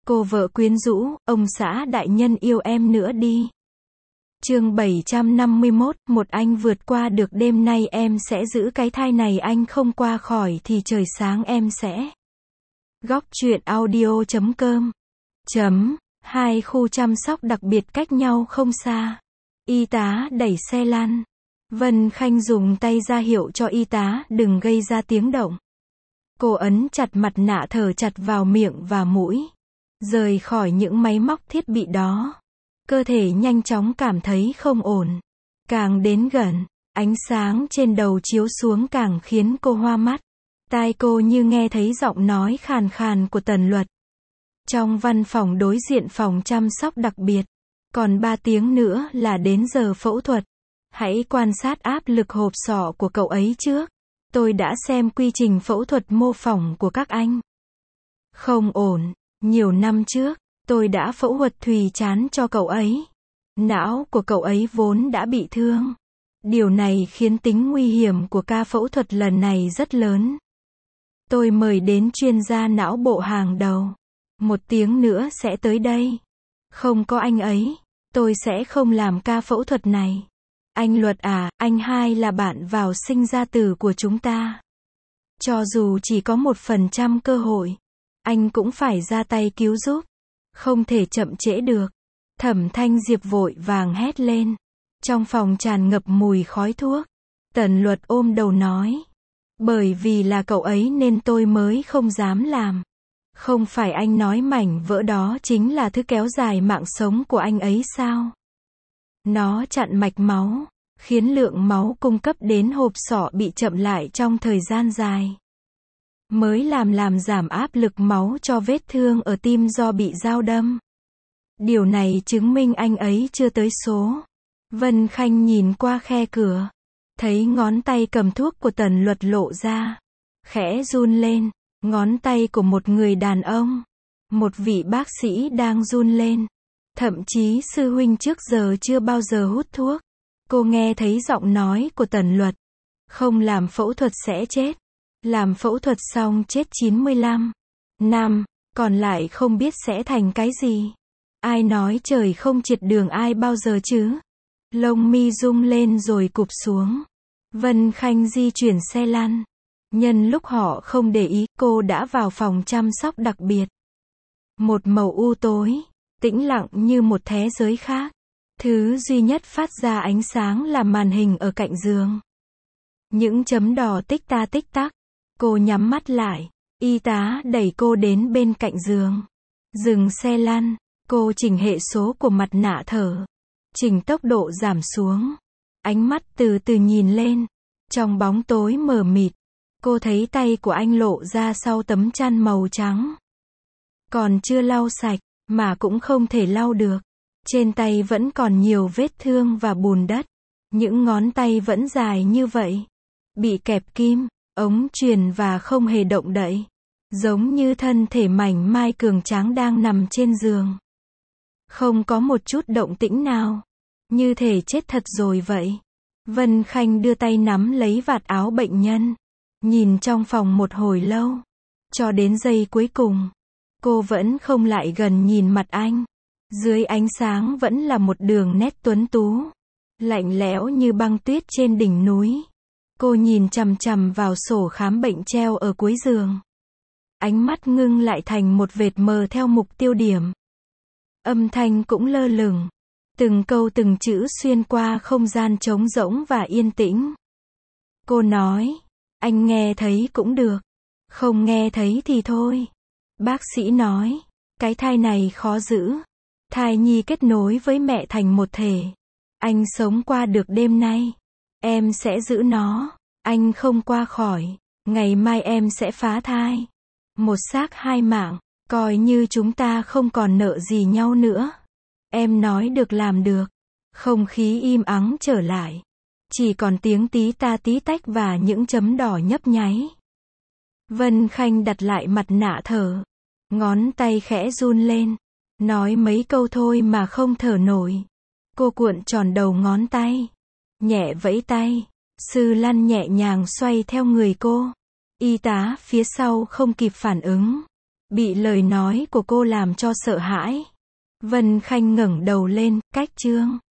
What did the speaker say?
Cô vợ quyến rũ, ông xã đại nhân yêu em nữa đi. Chương 751, một anh vượt qua được đêm nay em sẽ giữ cái thai này anh không qua khỏi thì trời sáng em sẽ. Góc truyện audio.com. Hai khu chăm sóc đặc biệt cách nhau không xa. Y tá đẩy xe lăn. Vân Khanh dùng tay ra hiệu cho y tá đừng gây ra tiếng động. Cô ấn chặt mặt nạ thở chặt vào miệng và mũi. Rời khỏi những máy móc thiết bị đó. Cơ thể nhanh chóng cảm thấy không ổn. Càng đến gần, ánh sáng trên đầu chiếu xuống càng khiến cô hoa mắt. Tai cô như nghe thấy giọng nói khàn khàn của Tần Luật. Trong văn phòng đối diện phòng chăm sóc đặc biệt. Còn 3 tiếng nữa là đến giờ phẫu thuật. Hãy quan sát áp lực hộp sọ của cậu ấy trước. Tôi đã xem quy trình phẫu thuật mô phỏng của các anh. Không ổn. Nhiều năm trước, tôi đã phẫu thuật thùy trán cho cậu ấy. Não của cậu ấy vốn đã bị thương. Điều này khiến tính nguy hiểm của ca phẫu thuật lần này rất lớn. Tôi mời đến chuyên gia não bộ hàng đầu. 1 tiếng nữa sẽ tới đây. Không có anh ấy, tôi sẽ không làm ca phẫu thuật này. Anh Luật à, anh hai là bạn vào sinh ra tử của chúng ta. Cho dù chỉ có 1% cơ hội, anh cũng phải ra tay cứu giúp. Không thể chậm trễ được. Thẩm Thanh Diệp vội vàng hét lên. Trong phòng tràn ngập mùi khói thuốc. Tần Luật ôm đầu nói. Bởi vì là cậu ấy nên tôi mới không dám làm. Không phải anh nói mảnh vỡ đó chính là thứ kéo dài mạng sống của anh ấy sao? Nó chặn mạch máu, khiến lượng máu cung cấp đến hộp sọ bị chậm lại trong thời gian dài. Mới làm giảm áp lực máu cho vết thương ở tim do bị dao đâm. Điều này chứng minh anh ấy chưa tới số. Vân Khanh nhìn qua khe cửa. Thấy ngón tay cầm thuốc của Tần Luật lộ ra. Khẽ run lên. Ngón tay của một người đàn ông. Một vị bác sĩ đang run lên. Thậm chí sư huynh trước giờ chưa bao giờ hút thuốc. Cô nghe thấy giọng nói của Tần Luật. Không làm phẫu thuật sẽ chết. Làm phẫu thuật xong chết 95 năm, còn lại không biết sẽ thành cái gì. Ai nói trời không triệt đường ai bao giờ chứ? Lông mi rung lên rồi cụp xuống. Vân Khanh di chuyển xe lăn. Nhân lúc họ không để ý, cô đã vào phòng chăm sóc đặc biệt. Một màu u tối, tĩnh lặng như một thế giới khác. Thứ duy nhất phát ra ánh sáng là màn hình ở cạnh giường. Những chấm đỏ tích ta tích tắc. Cô nhắm mắt lại. Y tá đẩy cô đến bên cạnh giường. Dừng xe lăn. Cô chỉnh hệ số của mặt nạ thở. Chỉnh tốc độ giảm xuống. Ánh mắt từ từ nhìn lên. Trong bóng tối mờ mịt. Cô thấy tay của anh lộ ra sau tấm chăn màu trắng. Còn chưa lau sạch, mà cũng không thể lau được. Trên tay vẫn còn nhiều vết thương và bùn đất. Những ngón tay vẫn dài như vậy. Bị kẹp kim, ống truyền và không hề động đậy. Giống như thân thể mảnh mai cường tráng đang nằm trên giường. Không có một chút động tĩnh nào. Như thể chết thật rồi vậy. Vân Khanh đưa tay nắm lấy vạt áo bệnh nhân. Nhìn trong phòng một hồi lâu. Cho đến giây cuối cùng. Cô vẫn không lại gần nhìn mặt anh. Dưới ánh sáng vẫn là một đường nét tuấn tú. Lạnh lẽo như băng tuyết trên đỉnh núi. Cô nhìn chằm chằm vào sổ khám bệnh treo ở cuối giường. Ánh mắt ngưng lại thành một vệt mờ theo mục tiêu điểm. Âm thanh cũng lơ lửng. Từng câu từng chữ xuyên qua không gian trống rỗng và yên tĩnh. Cô nói, anh nghe thấy cũng được. Không nghe thấy thì thôi. Bác sĩ nói, cái thai này khó giữ. Thai nhi kết nối với mẹ thành một thể. Anh sống qua được đêm nay. Em sẽ giữ nó. Anh không qua khỏi. Ngày mai em sẽ phá thai. Một xác 2 mạng. Coi như chúng ta không còn nợ gì nhau nữa. Em nói được làm được. Không khí im ắng trở lại. Chỉ còn tiếng tí ta tí tách và những chấm đỏ nhấp nháy. Vân Khanh đặt lại mặt nạ thở. Ngón tay khẽ run lên. Nói mấy câu thôi mà không thở nổi. Cô cuộn tròn đầu ngón tay. Nhẹ vẫy tay. Sư lăn nhẹ nhàng xoay theo người cô. Y tá phía sau không kịp phản ứng. Bị lời nói của cô làm cho sợ hãi. Vân Khanh ngẩng đầu lên, cách Trương